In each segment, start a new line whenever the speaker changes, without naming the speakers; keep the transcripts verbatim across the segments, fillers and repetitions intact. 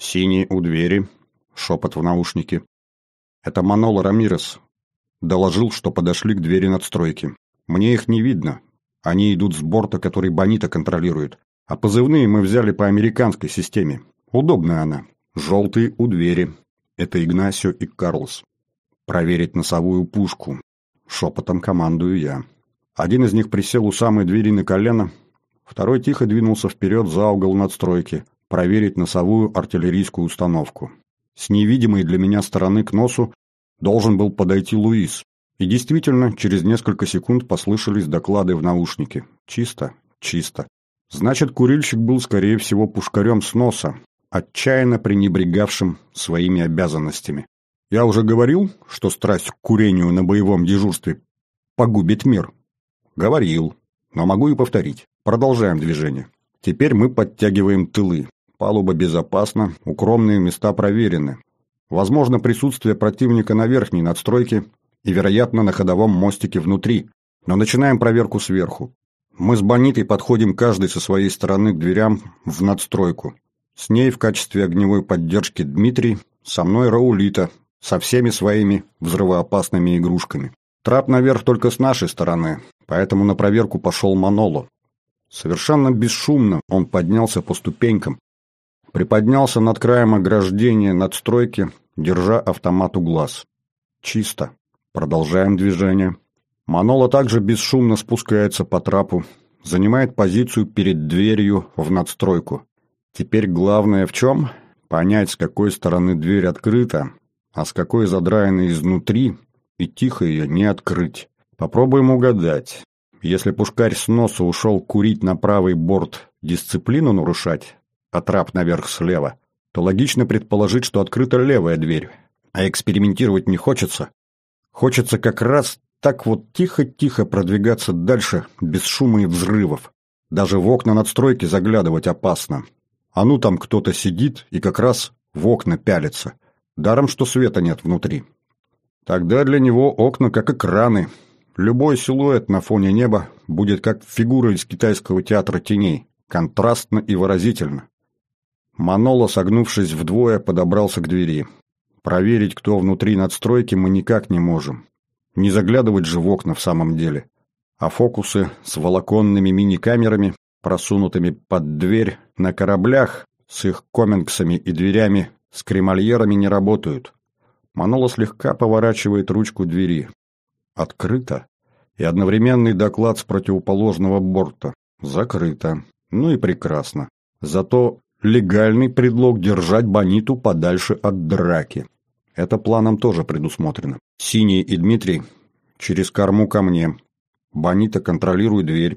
«Синий у двери», — шепот в наушнике. «Это Маноло Рамирес. Доложил, что подошли к двери надстройки. Мне их не видно. Они идут с борта, который Бонита контролирует. А позывные мы взяли по американской системе. Удобная она. Желтый у двери. Это Игнасио и Карлос. Проверить носовую пушку. Шепотом командую я. Один из них присел у самой двери на колено, второй тихо двинулся вперед за угол надстройки, проверить носовую артиллерийскую установку. С невидимой для меня стороны к носу должен был подойти Луис. И действительно, через несколько секунд послышались доклады в наушнике. Чисто, чисто. Значит, курильщик был, скорее всего, пушкарем с носа, отчаянно пренебрегавшим своими обязанностями. Я уже говорил, что страсть к курению на боевом дежурстве погубит мир? Говорил, но могу и повторить. Продолжаем движение. Теперь мы подтягиваем тылы. Палуба безопасна, укромные места проверены. Возможно присутствие противника на верхней надстройке и, вероятно, на ходовом мостике внутри. Но начинаем проверку сверху. Мы с Бонитой подходим каждый со своей стороны к дверям в надстройку. С ней в качестве огневой поддержки Дмитрий, со мной Раулита, со всеми своими взрывоопасными игрушками. Трап наверх только с нашей стороны, поэтому на проверку пошел Маноло. Совершенно бесшумно он поднялся по ступенькам, приподнялся над краем ограждения надстройки, держа автомат у глаз. Чисто. Продолжаем движение. Маноло также бесшумно спускается по трапу, занимает позицию перед дверью в надстройку. Теперь главное в чем? Понять, с какой стороны дверь открыта, а с какой задраена изнутри, и тихо ее не открыть. Попробуем угадать. Если пушкарь с носа ушел курить на правый борт, дисциплину нарушать, а трап наверх слева, то логично предположить, что открыта левая дверь. А экспериментировать не хочется. Хочется как раз так вот тихо-тихо продвигаться дальше, без шума и взрывов. Даже в окна надстройки заглядывать опасно. А ну там кто-то сидит и как раз в окна пялится. Даром, что света нет внутри. Тогда для него окна как экраны. Любой силуэт на фоне неба будет как фигура из китайского театра теней. Контрастно и выразительно. Маноло, согнувшись вдвое, подобрался к двери. Проверить, кто внутри надстройки, мы никак не можем. Не заглядывать же в окна в самом деле. А фокусы с волоконными мини-камерами, просунутыми под дверь на кораблях, с их комингсами и дверями, с кремольерами не работают. Маноло слегка поворачивает ручку двери. Открыто. И одновременный доклад с противоположного борта. Закрыто. Ну и прекрасно. Зато легальный предлог держать Бониту подальше от драки. Это планом тоже предусмотрено. Синий и Дмитрий через корму ко мне. Бонита контролирует дверь.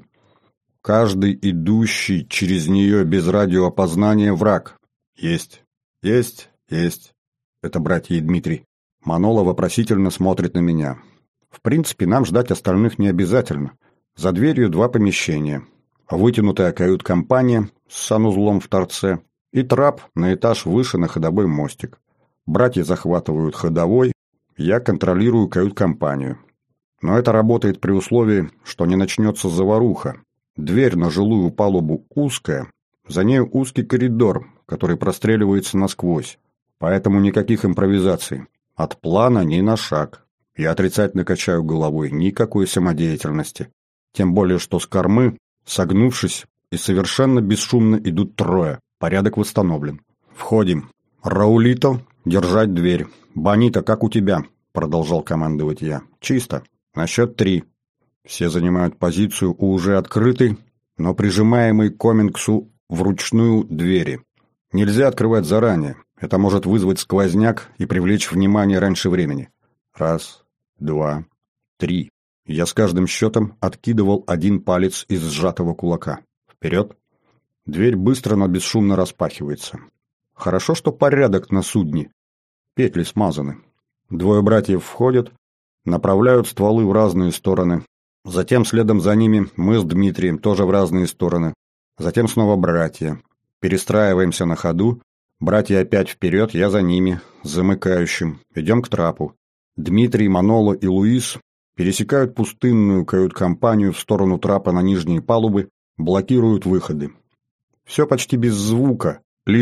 Каждый идущий через нее без радиоопознания враг. Есть. Есть. Есть. Это братья и Дмитрий. Маноло вопросительно смотрит на меня. В принципе, нам ждать остальных не обязательно. За дверью два помещения. Вытянутая кают-компания с санузлом в торце и трап на этаж выше на ходовой мостик. Братья захватывают ходовой, я контролирую кают-компанию. Но это работает при условии, что не начнется заваруха. Дверь на жилую палубу узкая, за ней узкий коридор, который простреливается насквозь. Поэтому никаких импровизаций. От плана ни на шаг. Я отрицательно качаю головой, никакой самодеятельности. Тем более, что с кормы, согнувшись и совершенно бесшумно идут трое. Порядок восстановлен. Входим. Раулито, держать дверь. Бонита, как у тебя? Продолжал командовать я. Чисто. На счет три. Все занимают позицию у уже открытой, но прижимаемой к комингсу вручную двери. Нельзя открывать заранее. Это может вызвать сквозняк и привлечь внимание раньше времени. Раз, два, три. Я с каждым счетом откидывал один палец из сжатого кулака. Вперед. Дверь быстро, но бесшумно распахивается. Хорошо, что порядок на судне. Петли смазаны. Двое братьев входят, направляют стволы в разные стороны. Затем следом за ними мы с Дмитрием тоже в разные стороны. Затем снова братья. Перестраиваемся на ходу. Братья опять вперед, я за ними, замыкающим. Идем к трапу. Дмитрий, Маноло и Луис пересекают пустынную кают-компанию в сторону трапа на нижние палубы, блокируют выходы. Все почти без звука, лишь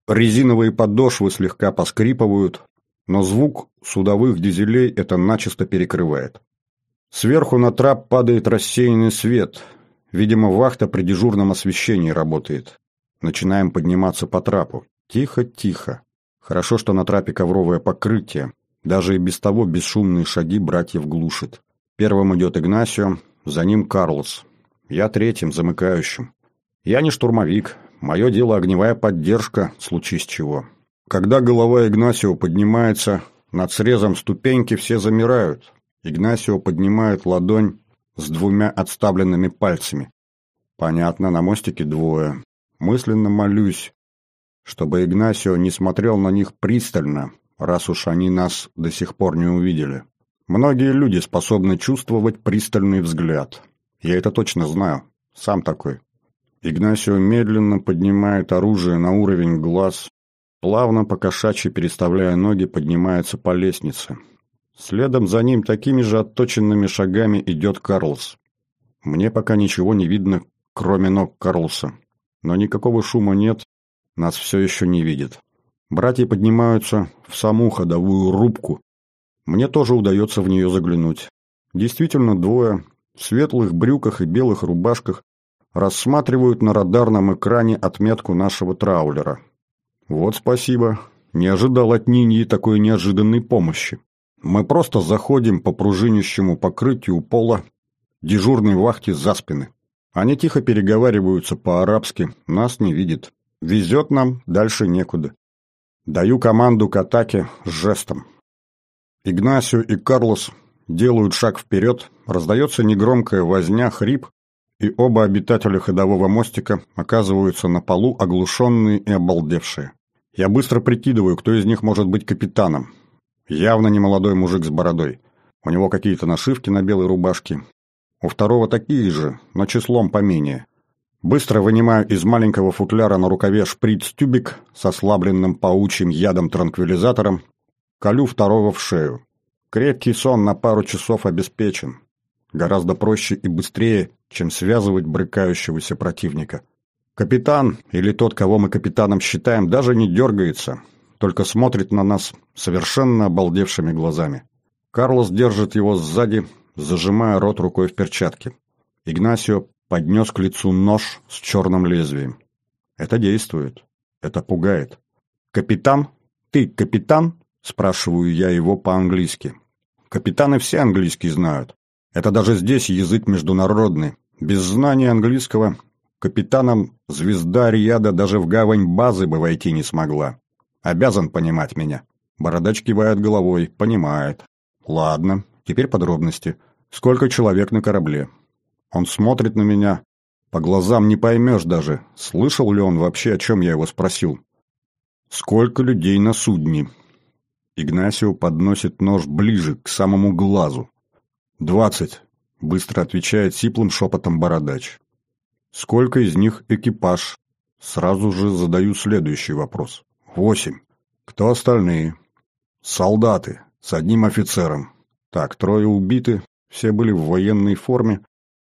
резиновые подошвы слегка поскрипывают, но звук судовых дизелей это начисто перекрывает. Сверху на трап падает рассеянный свет. Видимо, вахта при дежурном освещении работает. Начинаем подниматься по трапу. Тихо-тихо. Хорошо, что на трапе ковровое покрытие. Даже и без того бесшумные шаги братьев глушит. Первым идет Игнасио, за ним Карлос. Я третьим, замыкающим. Я не штурмовик. Мое дело огневая поддержка, случись чего. Когда голова Игнасио поднимается, над срезом ступеньки все замирают. Игнасио поднимает ладонь с двумя отставленными пальцами. Понятно, на мостике двое. Мысленно молюсь, чтобы Игнасио не смотрел на них пристально, раз уж они нас до сих пор не увидели. Многие люди способны чувствовать пристальный взгляд. Я это точно знаю. Сам такой. Игнасио медленно поднимает оружие на уровень глаз, плавно по-кошачьи переставляя ноги, поднимается по лестнице. Следом за ним такими же отточенными шагами идет Карлос. Мне пока ничего не видно, кроме ног Карлоса. Но никакого шума нет, нас все еще не видят. Братья поднимаются в саму ходовую рубку. Мне тоже удается в нее заглянуть. Действительно, двое в светлых брюках и белых рубашках рассматривают на радарном экране отметку нашего траулера. Вот спасибо. Не ожидал от Ниньи такой неожиданной помощи. Мы просто заходим по пружинищему покрытию пола дежурной вахте за спины. Они тихо переговариваются по-арабски, нас не видят. Везет нам, дальше некуда. Даю команду к атаке с жестом. Игнасио и Карлос делают шаг вперед, раздается негромкая возня, хрип, и оба обитателя ходового мостика оказываются на полу, оглушенные и обалдевшие. Я быстро прикидываю, кто из них может быть капитаном. Явно не молодой мужик с бородой. У него какие-то нашивки на белой рубашке. У второго такие же, но числом поменее. Быстро вынимаю из маленького футляра на рукаве шприц-тюбик с ослабленным паучьим ядом-транквилизатором, колю второго в шею. Крепкий сон на пару часов обеспечен. Гораздо проще и быстрее, чем связывать брыкающегося противника. Капитан, или тот, кого мы капитаном считаем, даже не дергается, только смотрит на нас совершенно обалдевшими глазами. Карлос держит его сзади, зажимая рот рукой в перчатке. Игнасио поднес к лицу нож с черным лезвием. Это действует. Это пугает. «Капитан? Ты капитан?» – спрашиваю я его по-английски. Капитаны все английский знают. Это даже здесь язык международный. Без знания английского капитаном звезда Рияда даже в гавань базы бы войти не смогла. Обязан понимать меня. Бородач кивает головой. Понимает. Ладно, теперь подробности. Сколько человек на корабле? Он смотрит на меня. По глазам не поймешь даже, слышал ли он вообще, о чем я его спросил. Сколько людей на судне? Игнасио подносит нож ближе, к самому глазу. «Двадцать», — быстро отвечает сиплым шепотом бородач. «Сколько из них экипаж?» Сразу же задаю следующий вопрос. «Восемь. Кто остальные?» «Солдаты, с одним офицером. Так, трое убиты, все были в военной форме.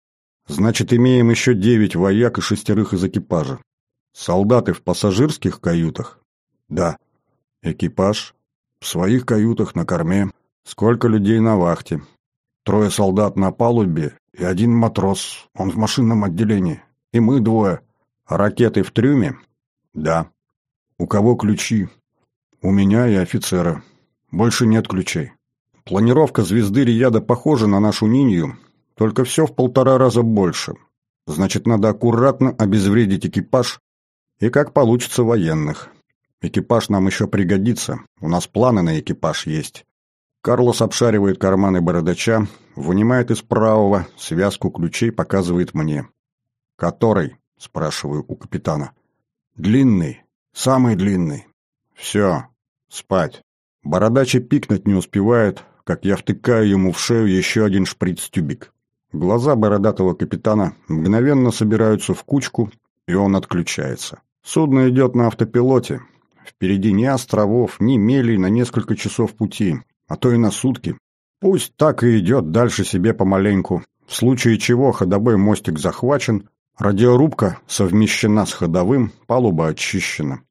Значит, имеем еще девять вояк и шестерых из экипажа. Солдаты в пассажирских каютах?» «Да». «Экипаж?» «В своих каютах на корме. Сколько людей на вахте?» «Трое солдат на палубе и один матрос. Он в машинном отделении. И мы двое. Ракеты в трюме?» «Да». «У кого ключи?» «У меня и офицера. Больше нет ключей». Планировка звезды Рияда похожа на нашу Нинью, только все в полтора раза больше. Значит, надо аккуратно обезвредить экипаж и, как получится, военных. Экипаж нам еще пригодится, у нас планы на экипаж есть. Карлос обшаривает карманы бородача, вынимает из правого связку ключей, показывает мне. «Который?» – спрашиваю у капитана. «Длинный, самый длинный». «Все, спать». Бородач и пикнуть не успевает, как я втыкаю ему в шею еще один шприц-тюбик. Глаза бородатого капитана мгновенно собираются в кучку, и он отключается. Судно идет на автопилоте. Впереди ни островов, ни мелей на несколько часов пути, а то и на сутки. Пусть так и идет дальше себе помаленьку, в случае чего ходовой мостик захвачен, радиорубка совмещена с ходовым, палуба очищена.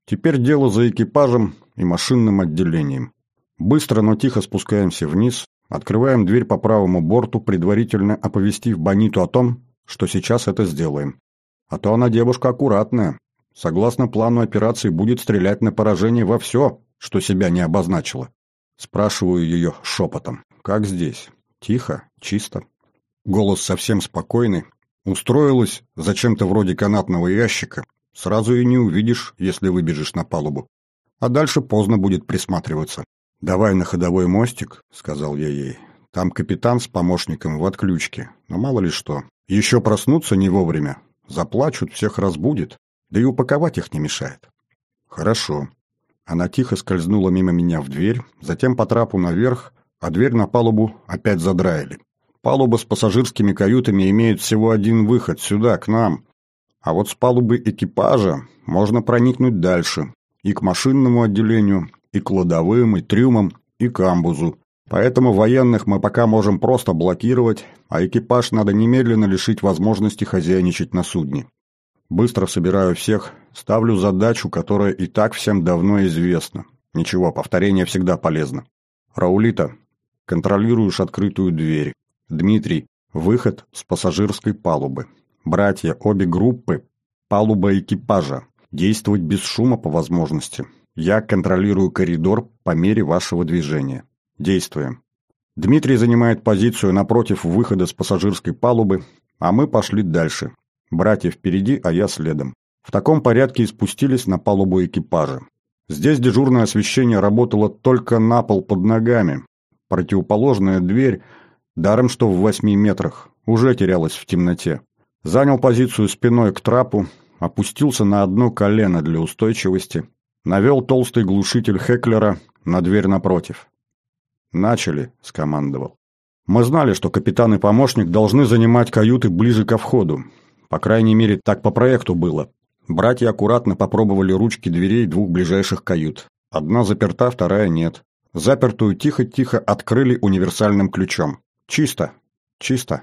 Теперь дело за экипажем и машинным отделением. Быстро, но тихо спускаемся вниз, открываем дверь по правому борту, предварительно оповестив Бониту о том, что сейчас это сделаем. А то она девушка аккуратная. Согласно плану операции, будет стрелять на поражение во все, что себя не обозначило. Спрашиваю ее шепотом. Как здесь? Тихо, чисто. Голос совсем спокойный. Устроилась зачем-то вроде канатного ящика. Сразу и не увидишь, если выбежишь на палубу. А дальше поздно будет присматриваться. «Давай на ходовой мостик», — сказал я ей. «Там капитан с помощником в отключке. Но мало ли что. Еще проснуться не вовремя. Заплачут, всех разбудит. Да и упаковать их не мешает». «Хорошо». Она тихо скользнула мимо меня в дверь, затем по трапу наверх, а дверь на палубу опять задраили. Палуба с пассажирскими каютами имеет всего один выход, сюда, к нам. А вот с палубы экипажа можно проникнуть дальше. И к машинному отделению, и к кладовым, и трюмам, и к камбузу. Поэтому военных мы пока можем просто блокировать, а экипаж надо немедленно лишить возможности хозяйничать на судне. Быстро собираю всех, ставлю задачу, которая и так всем давно известна. Ничего, повторение всегда полезно. Раулита, контролируешь открытую дверь. Дмитрий, выход с пассажирской палубы. Братья, обе группы, палуба экипажа. Действовать без шума по возможности. Я контролирую коридор по мере вашего движения. Действуем. Дмитрий занимает позицию напротив выхода с пассажирской палубы, а мы пошли дальше. Братья впереди, а я следом. В таком порядке и спустились на палубу экипажа. Здесь дежурное освещение работало только на пол под ногами. Противоположная дверь, даром что в восьми метрах, уже терялась в темноте. Занял позицию спиной к трапу, опустился на одно колено для устойчивости, навел толстый глушитель Хеклера на дверь напротив. «Начали», — скомандовал. Мы знали, что капитан и помощник должны занимать каюты ближе ко входу. По крайней мере, так по проекту было. Братья аккуратно попробовали ручки дверей двух ближайших кают. Одна заперта, вторая нет. Запертую тихо-тихо открыли универсальным ключом. Чисто. Чисто.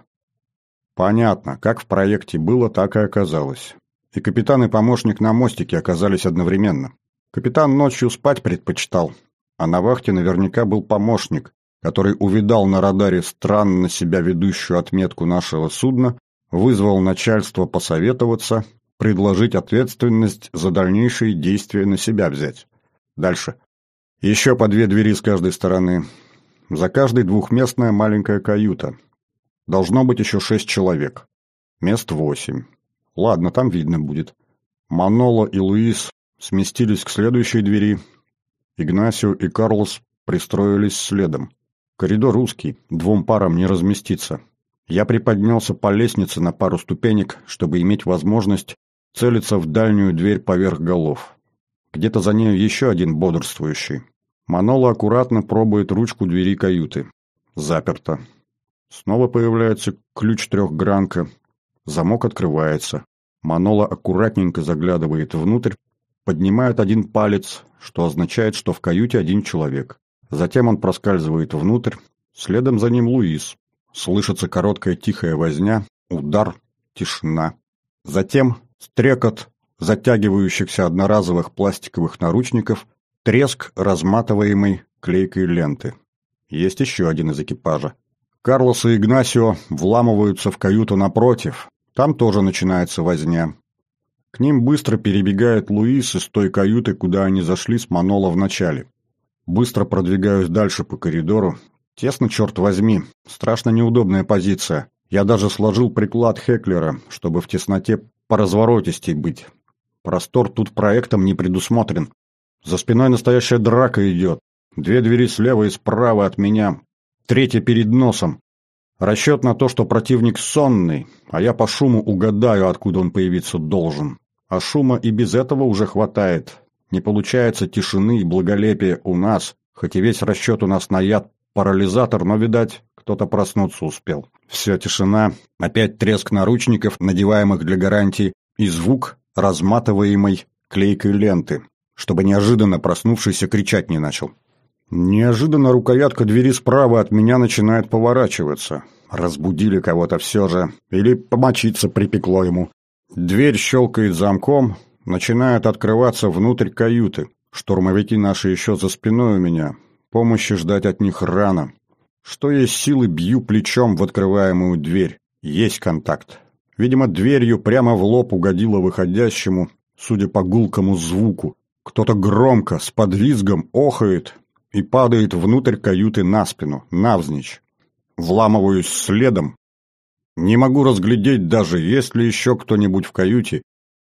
Понятно, как в проекте было, так и оказалось. И капитан и помощник на мостике оказались одновременно. Капитан ночью спать предпочитал, а на вахте наверняка был помощник, который увидал на радаре странно себя ведущую отметку нашего судна, вызвал начальство посоветоваться, предложить ответственность за дальнейшие действия на себя взять. Дальше. Еще по две двери с каждой стороны. За каждой двухместная маленькая каюта. Должно быть еще шесть человек. Мест восемь. Ладно, там видно будет. Маноло и Луис сместились к следующей двери. Игнасио и Карлос пристроились следом. Коридор узкий, двум парам не разместиться. Я приподнялся по лестнице на пару ступенек, чтобы иметь возможность целиться в дальнюю дверь поверх голов. Где-то за нею еще один бодрствующий. Маноло аккуратно пробует ручку двери каюты. Заперто. Снова появляется ключ-трехгранка. Замок открывается. Маноло аккуратненько заглядывает внутрь, поднимает один палец, что означает, что в каюте один человек. Затем он проскальзывает внутрь, следом за ним Луис. Слышится короткая тихая возня, удар, тишина. Затем стрекот затягивающихся одноразовых пластиковых наручников, треск разматываемой клейкой ленты. Есть еще один из экипажа. Карлос и Игнасио вламываются в каюту напротив. Там тоже начинается возня. К ним быстро перебегает Луис из той каюты, куда они зашли с Маноло в начале. Быстро продвигаюсь дальше по коридору. Тесно, черт возьми. Страшно неудобная позиция. Я даже сложил приклад Хеклера, чтобы в тесноте поразворотистей быть. Простор тут проектом не предусмотрен. За спиной настоящая драка идет. Две двери слева и справа от меня. Третья перед носом. Расчет на то, что противник сонный, а я по шуму угадаю, откуда он появиться должен. А шума и без этого уже хватает. Не получается тишины и благолепия у нас, хоть и весь расчет у нас на яд парализатор, но, видать, кто-то проснуться успел. Все, тишина, опять треск наручников, надеваемых для гарантии, и звук разматываемой клейкой ленты, чтобы неожиданно проснувшийся кричать не начал. Неожиданно рукоятка двери справа от меня начинает поворачиваться. Разбудили кого-то все же, или помочиться припекло ему. Дверь щелкает замком, Начинает открываться внутрь каюты. Штурмовики наши еще за спиной у меня. Помощи ждать от них рано. Что есть силы, бью плечом в открываемую дверь. Есть контакт. Видимо, дверью прямо в лоб угодило выходящему, судя по гулкому звуку. Кто-то громко, с подвизгом охает и падает внутрь каюты на спину, навзничь. Вламываюсь следом. Не могу разглядеть даже, есть ли еще кто-нибудь в каюте.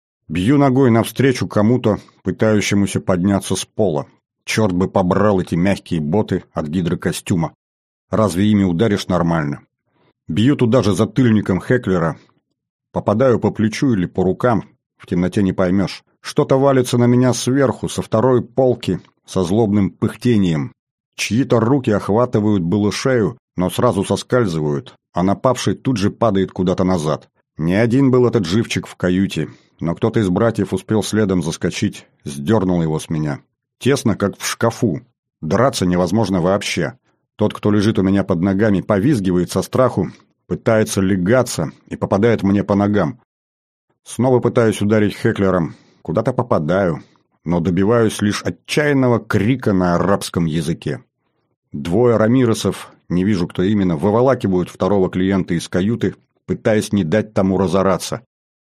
Бью ногой навстречу кому-то, пытающемуся подняться с пола. Черт бы побрал эти мягкие боты от гидрокостюма. Разве ими ударишь нормально? Бью туда же затыльником Хеклера. Попадаю по плечу или по рукам, в темноте не поймешь. Что-то валится на меня сверху, со второй полки, со злобным пыхтением. Чьи-то руки охватывают было шею, но сразу соскальзывают, а напавший тут же падает куда-то назад. Не один был этот живчик в каюте, но кто-то из братьев успел следом заскочить, сдернул его с меня. Тесно, как в шкафу. Драться невозможно вообще. Тот, кто лежит у меня под ногами, повизгивает со страху, пытается легаться и попадает мне по ногам. Снова пытаюсь ударить Хеклером. Куда-то попадаю, но добиваюсь лишь отчаянного крика на арабском языке. Двое рамиресов, не вижу, кто именно, выволакивают второго клиента из каюты, пытаясь не дать тому разораться.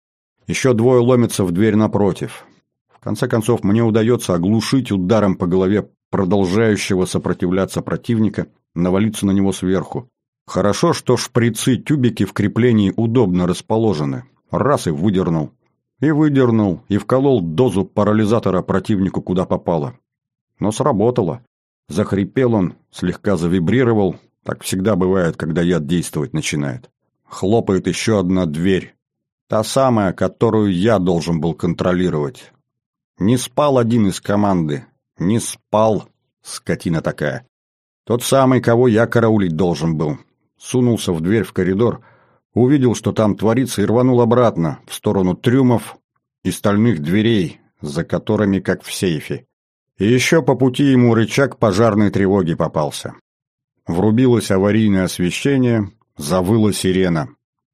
Еще двое ломятся в дверь напротив. В конце концов, мне удается оглушить ударом по голове продолжающего сопротивляться противника, навалиться на него сверху. Хорошо, что шприцы-тюбики в креплении удобно расположены. Раз и выдернул. И выдернул, и вколол дозу парализатора противнику куда попало. Но сработало. Захрипел он, слегка завибрировал. Так всегда бывает, когда яд действовать начинает. Хлопает еще одна дверь. Та самая, которую я должен был контролировать. Не спал один из команды. Не спал, скотина такая. Тот самый, кого я караулить должен был. Сунулся в дверь в коридор, увидел, что там творится, и рванул обратно, в сторону трюмов и стальных дверей, за которыми как в сейфе. И еще по пути ему рычаг пожарной тревоги попался. Врубилось аварийное освещение, завыла сирена.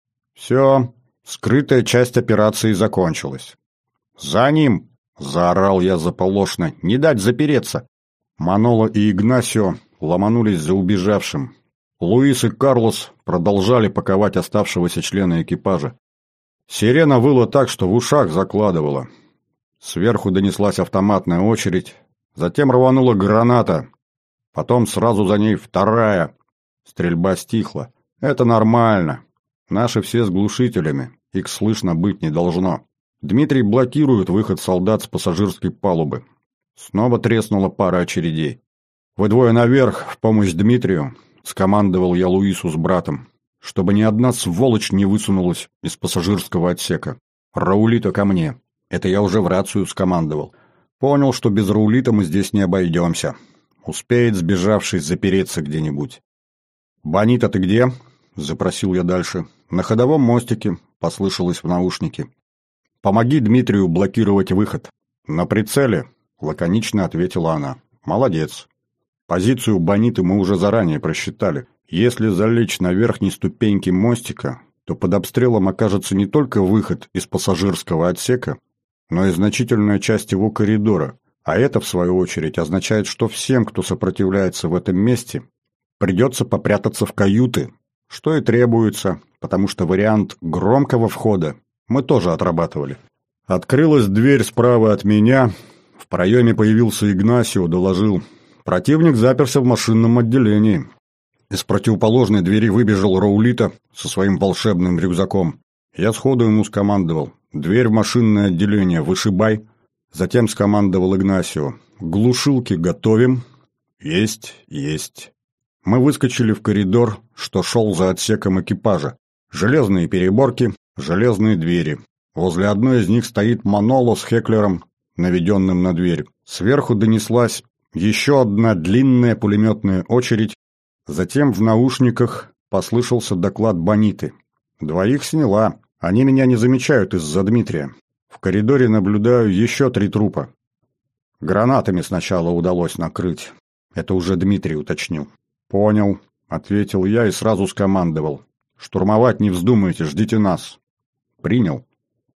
Все, скрытая часть операции закончилась. «За ним!» — заорал я заполошно. «Не дать запереться!» Манола и Игнасио ломанулись за убежавшим. Луис и Карлос продолжали паковать оставшегося члена экипажа. Сирена выла так, что в ушах закладывала. Сверху донеслась автоматная очередь, затем рванула граната, потом сразу за ней вторая. Стрельба стихла. Это нормально. Наши все с глушителями, их слышно быть не должно. Дмитрий блокирует выход солдат с пассажирской палубы. Снова треснула пара очередей. «Вы двое наверх, в помощь Дмитрию», — скомандовал я Луису с братом, чтобы ни одна сволочь не высунулась из пассажирского отсека. «Раулита ко мне». Это я уже в рацию скомандовал. Понял, что без Раулита мы здесь не обойдемся. Успеет сбежавший запереться где-нибудь. «Бонита, ты где?» — запросил я дальше. «На ходовом мостике», — послышалось в наушнике. «Помоги Дмитрию блокировать выход». «На прицеле», — лаконично ответила она. «Молодец. Позицию Бониты мы уже заранее просчитали. Если залечь на верхней ступеньке мостика, то под обстрелом окажется не только выход из пассажирского отсека, но и значительная часть его коридора. А это, в свою очередь, означает, что всем, кто сопротивляется в этом месте, придется попрятаться в каюты, что и требуется, потому что вариант громкого входа мы тоже отрабатывали. Открылась дверь справа от меня, в проеме появился Игнасио, доложил. Противник заперся в машинном отделении. Из противоположной двери выбежал Раулита со своим волшебным рюкзаком. Я сходу ему скомандовал. «Дверь в машинное отделение, вышибай». Затем скомандовал Игнасио. «Глушилки готовим». «Есть, есть». Мы выскочили в коридор, что шел за отсеком экипажа. Железные переборки, железные двери. Возле одной из них стоит Маноло с Хеклером, наведенным на дверь. Сверху донеслась еще одна длинная пулеметная очередь. Затем в наушниках послышался доклад Бониты. «Двоих сняла. Они меня не замечают из-за Дмитрия. В коридоре наблюдаю еще три трупа. Гранатами сначала удалось накрыть. Это уже Дмитрий уточнил». «Понял», — ответил я и сразу скомандовал. «Штурмовать не вздумайте, ждите нас». «Принял».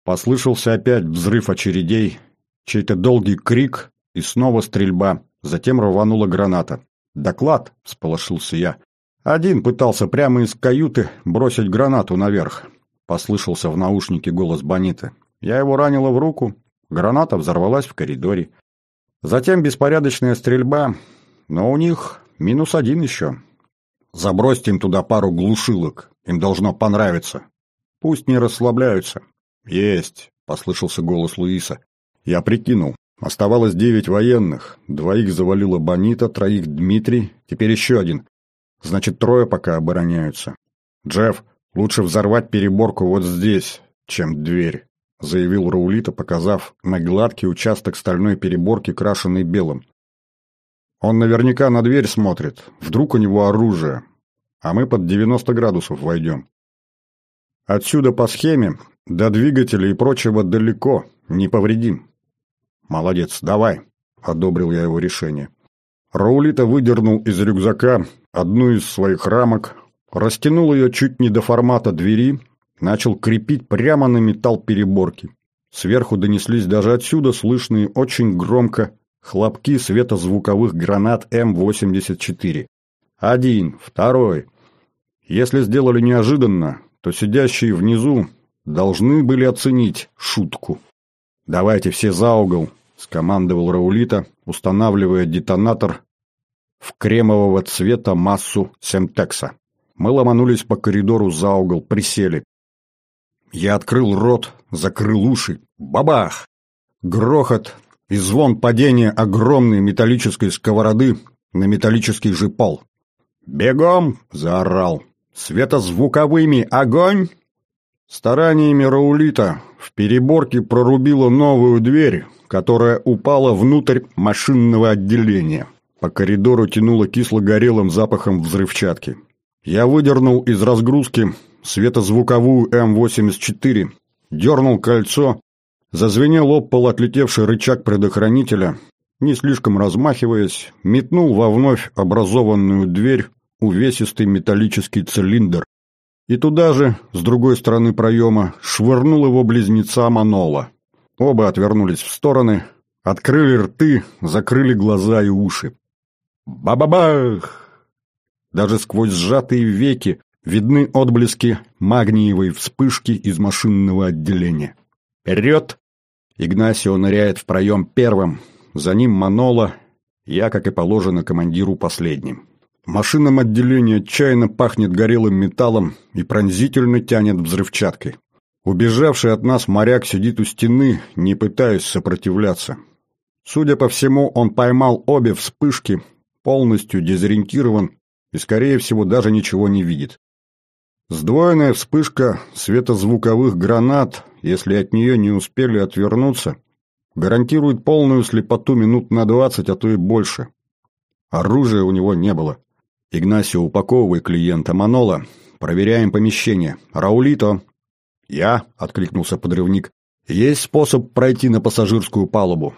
Послышался опять взрыв очередей, чей-то долгий крик и снова стрельба, затем рванула граната. «Доклад!» — всполошился я. «Один пытался прямо из каюты бросить гранату наверх», — послышался в наушнике голос Бониты. «Я его ранила в руку, граната взорвалась в коридоре. Затем беспорядочная стрельба, но у них минус один еще. Забросьте им туда пару глушилок, им должно понравиться. Пусть не расслабляются». «Есть!» — послышался голос Луиса. Я прикинул. Оставалось девять военных. Двоих завалила Бонита, троих Дмитрий, теперь еще один. Значит, трое пока обороняются. «Джефф, лучше взорвать переборку вот здесь, чем дверь», — заявил Раулита, показав на гладкий участок стальной переборки, крашенный белым. «Он наверняка на дверь смотрит. Вдруг у него оружие. А мы под девяносто градусов войдем. Отсюда по схеме до двигателя и прочего далеко, не повредим». «Молодец, давай», — одобрил я его решение. Раулита выдернул из рюкзака одну из своих рамок, растянул ее чуть не до формата двери, начал крепить прямо на металл переборки. Сверху донеслись даже отсюда слышные очень громко хлопки светозвуковых гранат эм восемьдесят четыре. Один, второй. Если сделали неожиданно, то сидящие внизу должны были оценить шутку. «Давайте все за угол», — скомандовал Раулита, устанавливая детонатор в кремового цвета массу Семтекса. Мы ломанулись по коридору за угол, присели. Я открыл рот, закрыл уши. Бабах! Грохот и звон падения огромной металлической сковороды на металлический же пол. «Бегом!» — заорал. «Светозвуковыми огонь!» Стараниями Раулита в переборке прорубило новую дверь, которая упала внутрь машинного отделения. По коридору тянуло кисло-горелым запахом взрывчатки. Я выдернул из разгрузки светозвуковую эм восемьдесят четыре, дернул кольцо, зазвенел об пол отлетевший рычаг предохранителя, не слишком размахиваясь, метнул во вновь образованную дверь увесистый металлический цилиндр, и туда же, с другой стороны проема, швырнул его близнеца Манола. Оба отвернулись в стороны, открыли рты, закрыли глаза и уши. Ба-ба-бах! Даже сквозь сжатые веки видны отблески магниевой вспышки из машинного отделения. «Вперед!» Игнасио ныряет в проем первым, за ним Манола, я, как и положено, командиру последним. В машинном отделении отчаянно пахнет горелым металлом и пронзительно тянет взрывчаткой. Убежавший от нас моряк сидит у стены, не пытаясь сопротивляться. Судя по всему, он поймал обе вспышки, полностью дезориентирован и, скорее всего, даже ничего не видит. Сдвоенная вспышка светозвуковых гранат, если от нее не успели отвернуться, гарантирует полную слепоту минут на двадцать, а то и больше. Оружия у него не было. «Игнасио, упаковывай клиента. Манола, проверяем помещение. Раулито!» «Я», — откликнулся подрывник. «Есть способ пройти на пассажирскую палубу?»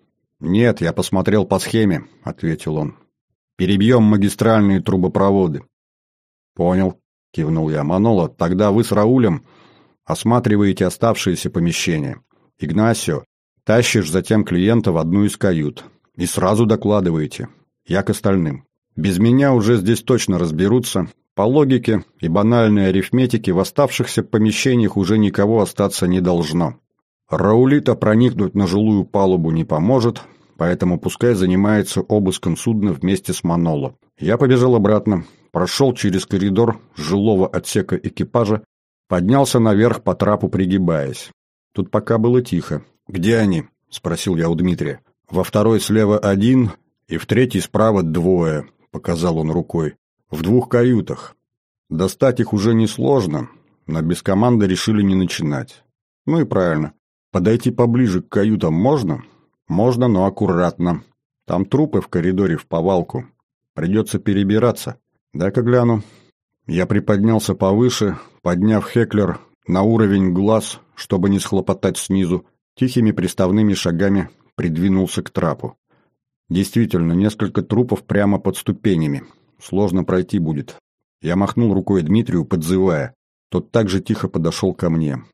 «Нет, я посмотрел по схеме», — ответил он. «Перебьем магистральные трубопроводы». «Понял», — кивнул я. «Манола, тогда вы с Раулем осматриваете оставшиеся помещения. Игнасио, тащишь затем клиента в одну из кают и сразу докладываете. Я к остальным. Без меня уже здесь точно разберутся. По логике и банальной арифметике в оставшихся помещениях уже никого остаться не должно. Раулита проникнуть на жилую палубу не поможет, поэтому пускай занимается обыском судна вместе с Маноло. Я побежал обратно, прошел через коридор жилого отсека экипажа, поднялся наверх по трапу, пригибаясь. Тут пока было тихо. «Где они?» — спросил я у Дмитрия. «Во второй слева один и в третьей справа двое», — показал он рукой. «В двух каютах. Достать их уже несложно, но без команды решили не начинать. Ну и правильно. Подойти поближе к каютам можно? Можно, но аккуратно. Там трупы в коридоре в повалку. Придется перебираться. Дай-ка гляну». Я приподнялся повыше, подняв Хеклер на уровень глаз, чтобы не схлопотать снизу, тихими приставными шагами придвинулся к трапу. Действительно, несколько трупов прямо под ступенями. Сложно пройти будет. Я махнул рукой Дмитрию, подзывая. Тот также тихо подошел ко мне.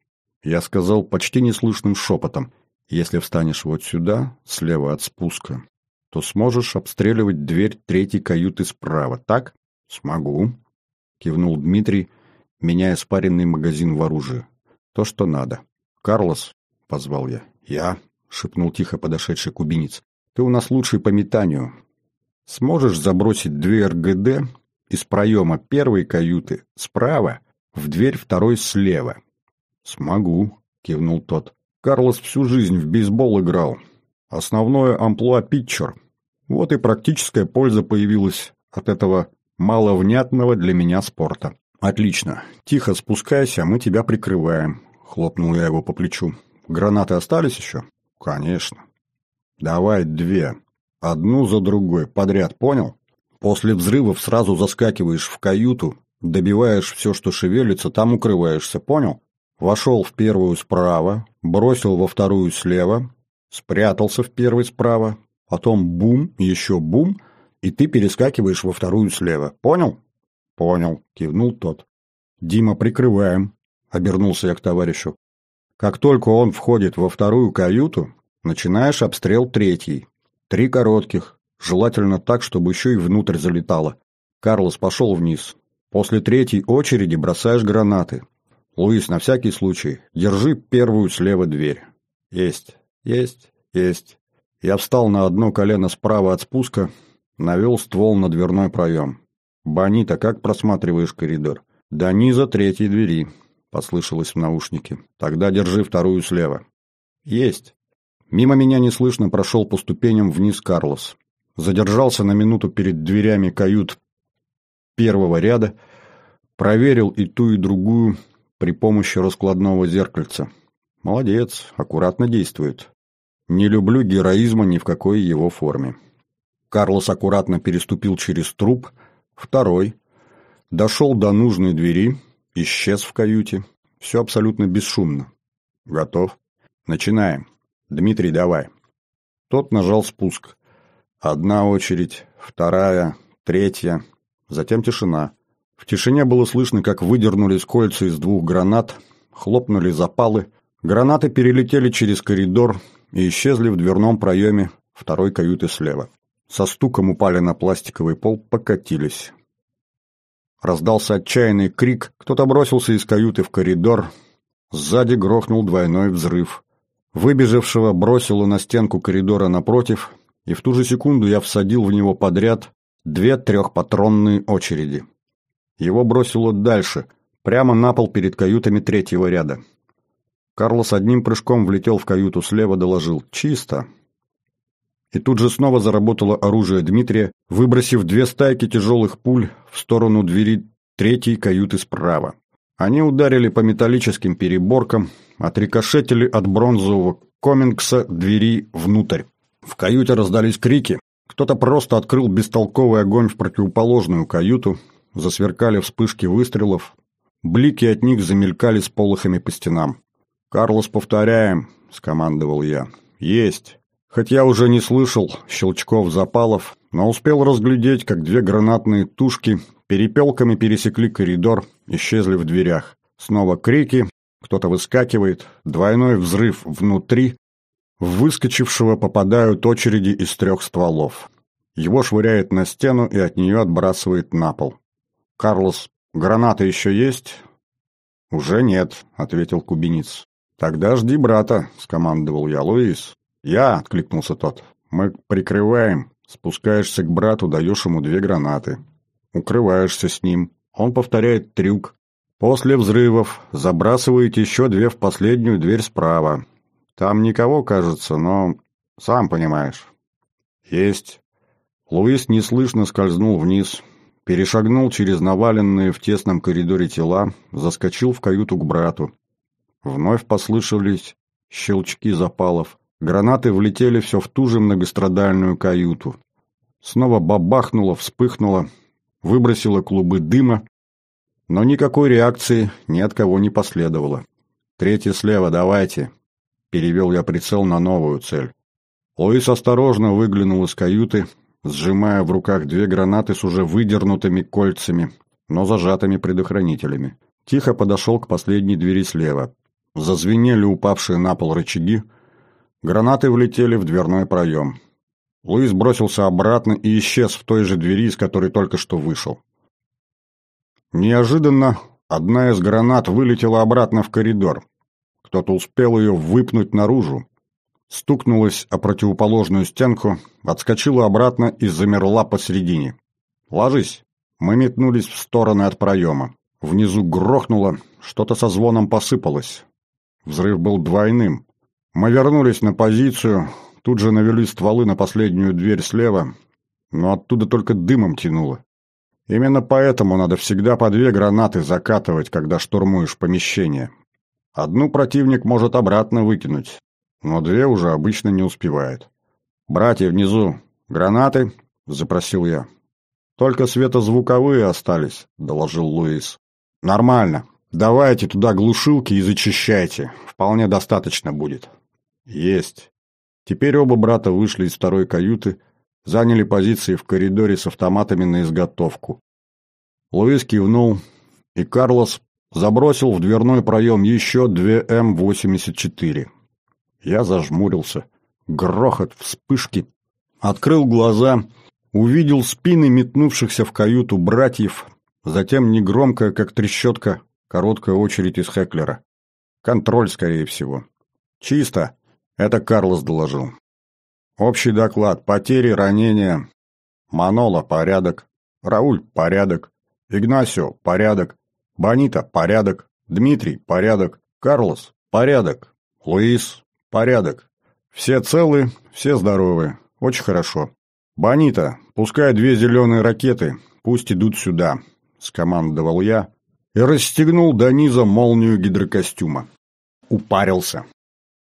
Я сказал почти неслышным шепотом: «Если встанешь вот сюда, слева от спуска, то сможешь обстреливать дверь третьей каюты справа, так?» «Смогу», — кивнул Дмитрий, меняя спаренный магазин в оружие. «То, что надо». «Карлос», — позвал я. «Я», — шепнул тихо подошедший кубинец. «Ты у нас лучший по метанию. Сможешь забросить две эр гэ дэ из проема первой каюты справа в дверь второй слева?» «Смогу», — кивнул тот. «Карлос всю жизнь в бейсбол играл. Основное амплуа питчер. Вот и практическая польза появилась от этого маловнятного для меня спорта». «Отлично. Тихо спускайся, мы тебя прикрываем», — хлопнул я его по плечу. «Гранаты остались еще?» «Конечно». «Давай две. Одну за другой. Подряд, понял? После взрывов сразу заскакиваешь в каюту, добиваешь все, что шевелится, там укрываешься, понял? Вошел в первую справа, бросил во вторую слева, спрятался в первой справа, потом бум, еще бум, и ты перескакиваешь во вторую слева. Понял?» «Понял», — кивнул тот. «Дима, прикрываем», — обернулся я к товарищу. «Как только он входит во вторую каюту, начинаешь обстрел третьей. Три коротких, желательно так, чтобы еще и внутрь залетало. Карлос, пошел вниз. После третьей очереди бросаешь гранаты. Луис, на всякий случай, держи первую слева дверь». «Есть, есть, есть». Я встал на одно колено справа от спуска, навел ствол на дверной проем. «Бонита, как просматриваешь коридор?» «До низа третьей двери», — послышалось в наушнике. «Тогда держи вторую слева». «Есть». Мимо меня неслышно прошел по ступеням вниз Карлос. Задержался на минуту перед дверями кают первого ряда, проверил и ту, и другую при помощи раскладного зеркальца. Молодец, аккуратно действует. Не люблю героизма ни в какой его форме. Карлос аккуратно переступил через труп, второй, дошел до нужной двери, исчез в каюте. Все абсолютно бесшумно. «Готов? Начинаем. Дмитрий, давай». Тот нажал спуск. Одна очередь, вторая, третья, затем тишина. В тишине было слышно, как выдернулись кольца из двух гранат, хлопнули запалы. Гранаты перелетели через коридор и исчезли в дверном проеме второй каюты слева. Со стуком упали на пластиковый пол, покатились. Раздался отчаянный крик, кто-то бросился из каюты в коридор. Сзади грохнул двойной взрыв. Выбежавшего бросило на стенку коридора напротив, и в ту же секунду я всадил в него подряд две трехпатронные очереди. Его бросило дальше, прямо на пол перед каютами третьего ряда. Карлос одним прыжком влетел в каюту слева, доложил: «Чисто». И тут же снова заработало оружие Дмитрия, выбросив две стайки тяжелых пуль в сторону двери третьей каюты справа. Они ударили по металлическим переборкам, отрикошетили от бронзового комингса двери внутрь. В каюте раздались крики. Кто-то просто открыл бестолковый огонь в противоположную каюту, засверкали вспышки выстрелов. Блики от них замелькали с полохами по стенам. «Карлос, повторяем», — скомандовал я. «Есть». Хоть я уже не слышал щелчков запалов, но успел разглядеть, как две гранатные тушки перепелками пересекли коридор, исчезли в дверях. Снова крики, кто-то выскакивает, двойной взрыв внутри. В выскочившего попадают очереди из трех стволов. Его швыряет на стену и от нее отбрасывает на пол. «Карлос, гранаты еще есть?» «Уже нет», — ответил кубинец. «Тогда жди брата», — скомандовал я. «Луис». «Я», — откликнулся тот. «Мы прикрываем. Спускаешься к брату, даешь ему две гранаты. Укрываешься с ним. Он повторяет трюк. После взрывов забрасываете еще две в последнюю дверь справа. Там никого, кажется, но сам понимаешь». «Есть». Луис неслышно скользнул вниз, перешагнул через наваленные в тесном коридоре тела, заскочил в каюту к брату. Вновь послышались щелчки запалов. Гранаты влетели все в ту же многострадальную каюту. Снова бабахнуло, вспыхнуло, выбросило клубы дыма, но никакой реакции ни от кого не последовало. «Третья слева, давайте», — перевел я прицел на новую цель. Луис осторожно выглянул из каюты, сжимая в руках две гранаты с уже выдернутыми кольцами, но зажатыми предохранителями. Тихо подошел к последней двери слева. Зазвенели упавшие на пол рычаги, гранаты влетели в дверной проем. Луис бросился обратно и исчез в той же двери, из которой только что вышел. Неожиданно одна из гранат вылетела обратно в коридор. Кто-то успел ее выпнуть наружу. Стукнулась о противоположную стенку, отскочила обратно и замерла посередине. «Ложись!» Мы метнулись в стороны от проема. Внизу грохнуло, что-то со звоном посыпалось. Взрыв был двойным. Мы вернулись на позицию, тут же навели стволы на последнюю дверь слева, но оттуда только дымом тянуло. Именно поэтому надо всегда по две гранаты закатывать, когда штурмуешь помещение. Одну противник может обратно выкинуть, но две уже обычно не успевает. «Братья внизу, гранаты?» – запросил я. «Только светозвуковые остались», – доложил Луис. «Нормально. Давайте туда глушилки и зачищайте. Вполне достаточно будет». «Есть». Теперь оба брата вышли из второй каюты, заняли позиции в коридоре с автоматами на изготовку. Луис кивнул, и Карлос забросил в дверной проем еще две эм восемьдесят четыре. Я зажмурился. Грохот, вспышки. Открыл глаза, увидел спины метнувшихся в каюту братьев, затем негромкая, как трещотка, короткая очередь из Хеклера. Контроль, скорее всего. «Чисто», — это Карлос доложил. «Общий доклад. Потери, ранения. Манола — порядок. Рауль — порядок. Игнасио — порядок. Бонита — порядок. Дмитрий — порядок. Карлос — порядок. Луис — порядок. Все целы, все здоровы. Очень хорошо. Бонита, пускай две зеленые ракеты, пусть идут сюда», — скомандовал я и расстегнул до низа молнию гидрокостюма. Упарился.